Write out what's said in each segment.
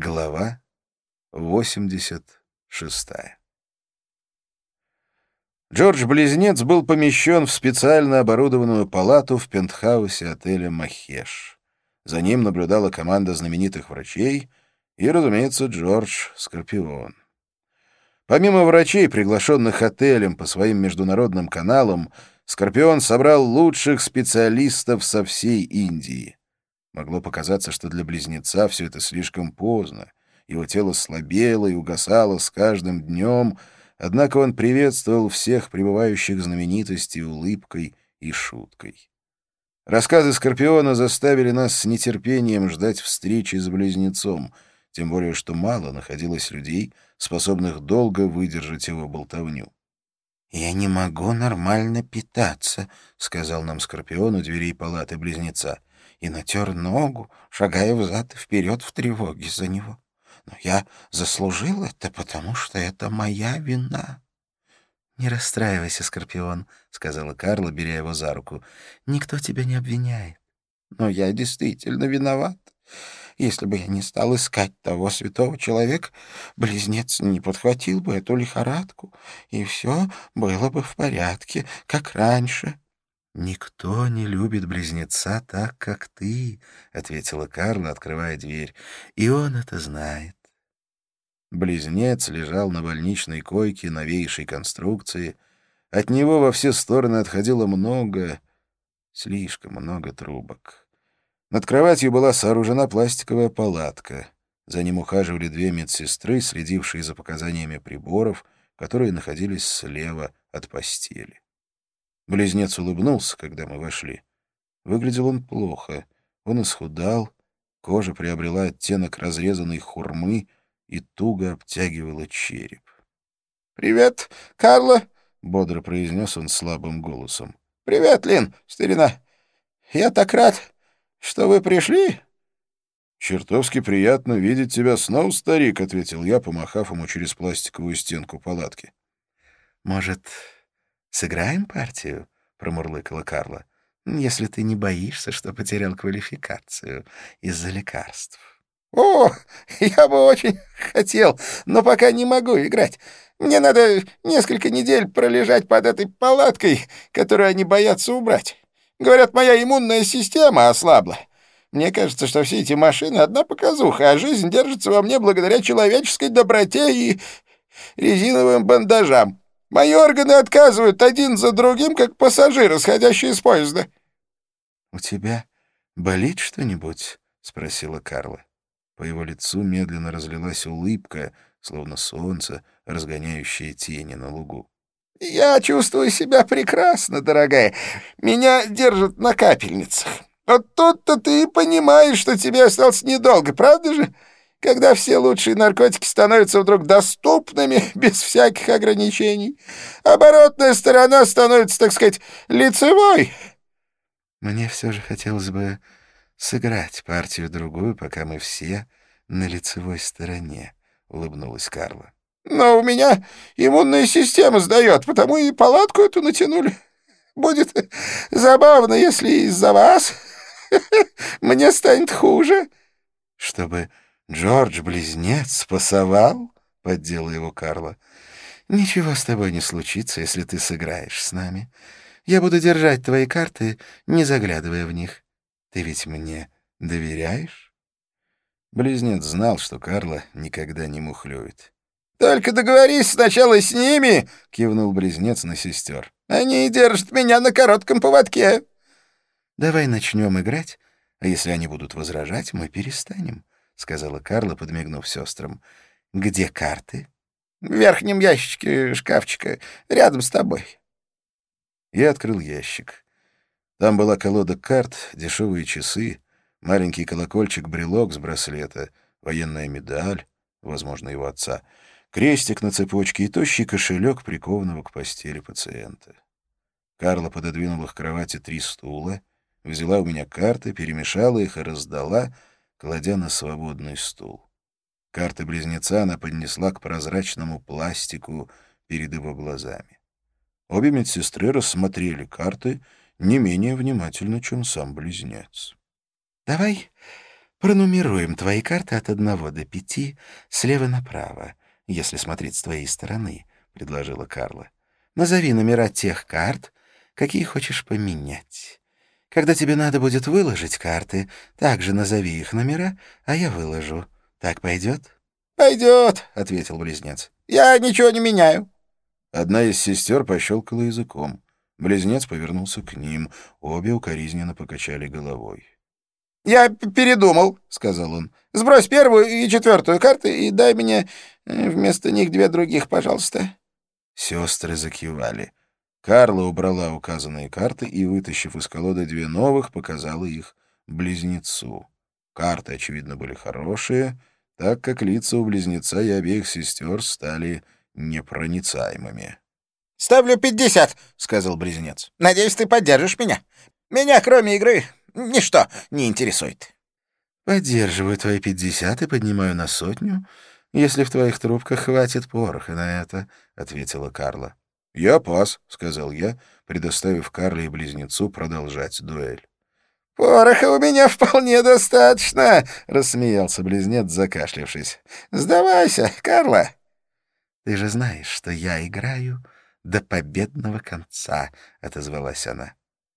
Глава 86. Джордж-близнец был помещен в специально оборудованную палату в пентхаусе отеля «Махеш». За ним наблюдала команда знаменитых врачей и, разумеется, Джордж Скорпион. Помимо врачей, приглашенных отелем по своим международным каналам, Скорпион собрал лучших специалистов со всей Индии. Могло показаться, что для близнеца все это слишком поздно. Его тело слабело и угасало с каждым днем, однако он приветствовал всех прибывающих знаменитостей улыбкой и шуткой. Рассказы Скорпиона заставили нас с нетерпением ждать встречи с близнецом, тем более что мало находилось людей, способных долго выдержать его болтовню. «Я не могу нормально питаться», — сказал нам Скорпион у дверей палаты близнеца, и натер ногу, шагая взад и вперед в тревоге за него. «Но я заслужил это, потому что это моя вина». «Не расстраивайся, Скорпион», — сказала Карла, беря его за руку. «Никто тебя не обвиняет». «Но я действительно виноват. Если бы я не стал искать того святого человека, близнец не подхватил бы эту лихорадку, и все было бы в порядке, как раньше». «Никто не любит близнеца так, как ты», — ответила Карла, открывая дверь, — «и он это знает». Близнец лежал на больничной койке новейшей конструкции. От него во все стороны отходило слишком много трубок. Над кроватью была сооружена пластиковая палатка. За ним ухаживали две медсестры, следившие за показаниями приборов, которые находились слева от постели. Близнец улыбнулся, когда мы вошли. Выглядел он плохо. Он исхудал, кожа приобрела оттенок разрезанной хурмы и туго обтягивала череп. «Привет, Карла!» — бодро произнес он слабым голосом. «Привет, Лин, старина! Я так рад, что вы пришли!» «Чертовски приятно видеть тебя снова, старик», — ответил я, помахав ему через пластиковую стенку палатки. «Может, сыграем партию?» — промурлыкала Карла. «Если ты не боишься, что потерял квалификацию из-за лекарств». «О, я бы очень хотел, но пока не могу играть. Мне надо несколько недель пролежать под этой палаткой, которую они боятся убрать. Говорят, моя иммунная система ослабла. Мне кажется, что все эти машины — одна показуха, а жизнь держится во мне благодаря человеческой доброте и резиновым бандажам. Мои органы отказывают один за другим, как пассажиры, сходящие с поезда». «У тебя болит что-нибудь?» — спросила Карла. По его лицу медленно разлилась улыбка, словно солнце, разгоняющее тени на лугу. «Я чувствую себя прекрасно, дорогая. Меня держат на капельницах. Вот тут-то ты и понимаешь, что тебе осталось недолго, правда же? Когда все лучшие наркотики становятся вдруг доступными, без всяких ограничений. Оборотная сторона становится, так сказать, лицевой». «Мне все же хотелось бы сыграть партию-другую, пока мы все на лицевой стороне», — улыбнулась Карла. «Но у меня иммунная система сдает, потому и палатку эту натянули. Будет забавно, если из-за вас мне станет хуже». «Чтобы Джордж-близнец спасовал?» — поддела его Карла. «Ничего с тобой не случится, если ты сыграешь с нами. Я буду держать твои карты, не заглядывая в них. Ты ведь мне доверяешь?» Близнец знал, что Карла никогда не мухлюет. «Только договорись сначала с ними!» — кивнул близнец на сестер. «Они держат меня на коротком поводке». «Давай начнем играть, а если они будут возражать, мы перестанем», — сказала Карла, подмигнув сестрам. «Где карты?» «В верхнем ящике шкафчика, рядом с тобой». Я открыл ящик. Там была колода карт, дешевые часы, маленький колокольчик-брелок с браслета, военная медаль, возможно, его отца, крестик на цепочке и тощий кошелек, прикованного к постели пациента. Карла пододвинула к кровати 3 стула, взяла у меня карты, перемешала их и раздала, кладя на свободный стул. Карты близнеца она поднесла к прозрачному пластику перед его глазами. Обе медсестры рассмотрели карты не менее внимательно, чем сам близнец. «Давай Пронумеруем твои карты от 1 до 5, слева направо, если смотреть с твоей стороны, — предложила Карла. Назови номера тех карт, какие хочешь поменять. Когда тебе надо будет выложить карты, также назови их номера, а я выложу. Так пойдет? — Пойдет, — ответил близнец. — Я ничего не меняю. Одна из сестер пощелкала языком. Близнец повернулся к ним. Обе укоризненно покачали головой. — Я передумал, — сказал он. — Сбрось первую и четвертую карты и дай мне вместо них 2 других, пожалуйста. Сестры закивали. Карла убрала указанные карты и, вытащив из колоды 2 новых, показала их близнецу. Карты, очевидно, были хорошие, так как лица у близнеца и обеих сестер стали непроницаемыми. — Ставлю 50, — сказал близнец. — Надеюсь, ты поддержишь меня. Меня, кроме игры, ничто не интересует. — Поддерживаю твои 50 и поднимаю на 100, если в твоих трубках хватит пороха на это, — ответила Карла. — Я пас, — сказал я, предоставив Карле и близнецу продолжать дуэль. — Пороха у меня вполне достаточно, — рассмеялся близнец, закашлявшись. — Сдавайся, Карла. — Ты же знаешь, что я играю до победного конца, — отозвалась она.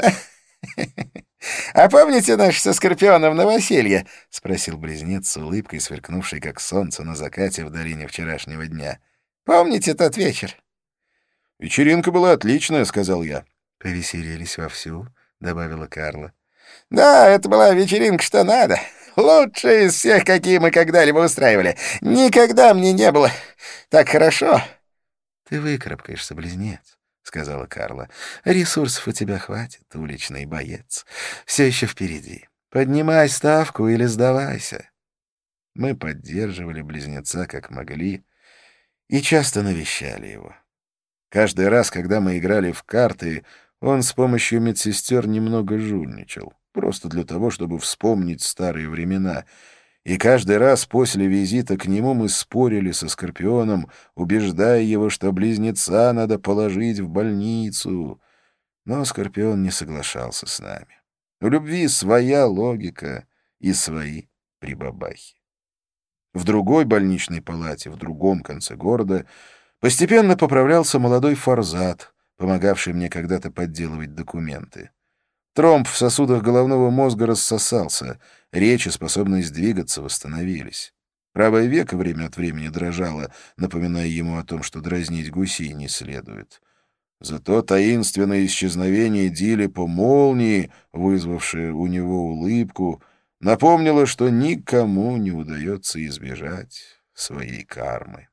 — А помните наше со Скорпионом новоселье? — спросил близнец с улыбкой, сверкнувшей, как солнце на закате в долине вчерашнего дня. — Помните тот вечер? — Вечеринка была отличная, — сказал я. — Повеселились вовсю, — добавила Карла. — Да, это была вечеринка что надо. Лучшая из всех, какие мы когда-либо устраивали. Никогда мне не было так хорошо. — Ты выкарабкаешься, близнец, — сказала Карла. — Ресурсов у тебя хватит, уличный боец. Все еще впереди. Поднимай ставку или сдавайся. Мы поддерживали близнеца как могли и часто навещали его. Каждый раз, когда мы играли в карты, он с помощью медсестер немного жульничал, просто для того, чтобы вспомнить старые времена. И каждый раз после визита к нему мы спорили со Скорпионом, убеждая его, что близнеца надо положить в больницу. Но Скорпион не соглашался с нами. У любви своя логика и свои прибабахи. В другой больничной палате, в другом конце города, постепенно поправлялся молодой Фарзат, помогавший мне когда-то подделывать документы. Тромб в сосудах головного мозга рассосался, речь и способность двигаться восстановились. Правое веко время от времени дрожало, напоминая ему о том, что дразнить гусей не следует. Зато таинственное исчезновение Дили по молнии, вызвавшее у него улыбку, напомнило, что никому не удается избежать своей кармы.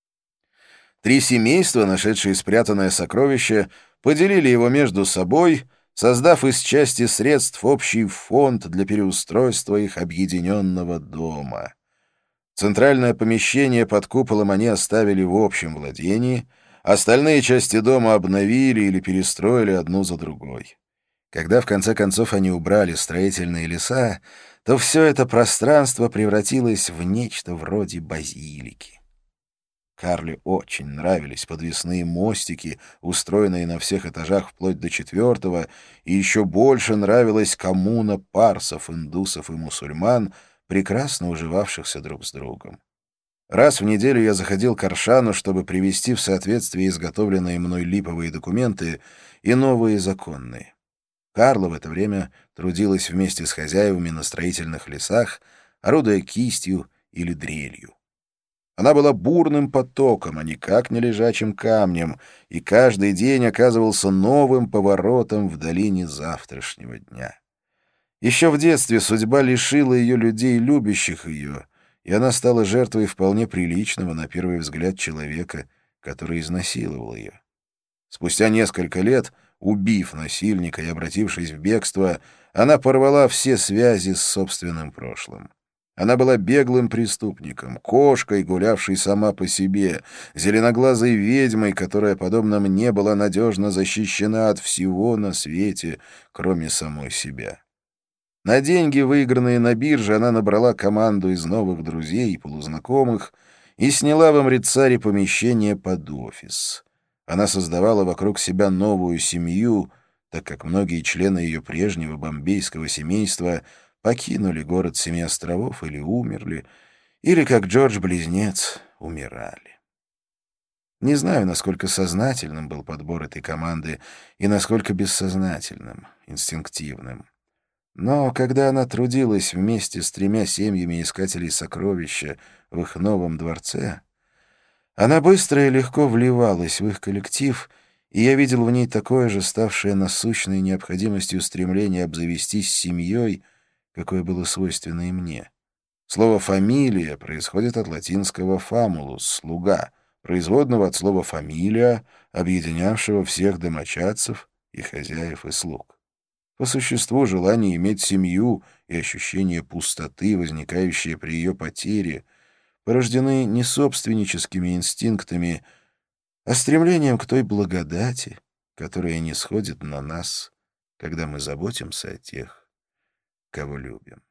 3 семейства, нашедшие спрятанное сокровище, поделили его между собой, создав из части средств общий фонд для переустройства их объединенного дома. Центральное помещение под куполом они оставили в общем владении, остальные части дома обновили или перестроили одну за другой. Когда в конце концов они убрали строительные леса, то все это пространство превратилось в нечто вроде базилики. Карле очень нравились подвесные мостики, устроенные на всех этажах вплоть до 4-го, и еще больше нравилась коммуна парсов, индусов и мусульман, прекрасно уживавшихся друг с другом. Раз в неделю я заходил к Аршану, чтобы привести в соответствие изготовленные мной липовые документы и новые законные. Карла в это время трудилась вместе с хозяевами на строительных лесах, орудуя кистью или дрелью. Она была бурным потоком, а никак не лежачим камнем, и каждый день оказывался новым поворотом в долине завтрашнего дня. Еще в детстве судьба лишила ее людей, любящих ее, и она стала жертвой вполне приличного, на первый взгляд, человека, который изнасиловал ее. Спустя несколько лет, убив насильника и обратившись в бегство, она порвала все связи с собственным прошлым. Она была беглым преступником, кошкой, гулявшей сама по себе, зеленоглазой ведьмой, которая, подобно мне, была надежно защищена от всего на свете, кроме самой себя. На деньги, выигранные на бирже, она набрала команду из новых друзей и полузнакомых и сняла в Амритсаре помещение под офис. Она создавала вокруг себя новую семью, так как многие члены ее прежнего бомбейского семейства покинули город Семи островов или умерли, или, как Джордж-близнец, умирали. Не знаю, насколько сознательным был подбор этой команды и насколько бессознательным, инстинктивным. Но когда она трудилась вместе с 3 семьями искателей сокровища в их новом дворце, она быстро и легко вливалась в их коллектив, и я видел в ней такое же, ставшее насущной необходимостью стремление обзавестись семьей, какое было свойственно и мне. Слово «фамилия» происходит от латинского «famulus» — «слуга», производного от слова «фамилия», объединявшего всех домочадцев и хозяев и слуг. По существу желание иметь семью и ощущение пустоты, возникающее при ее потере, порождены не собственническими инстинктами, а стремлением к той благодати, которая нисходит на нас, когда мы заботимся о тех, кого любим.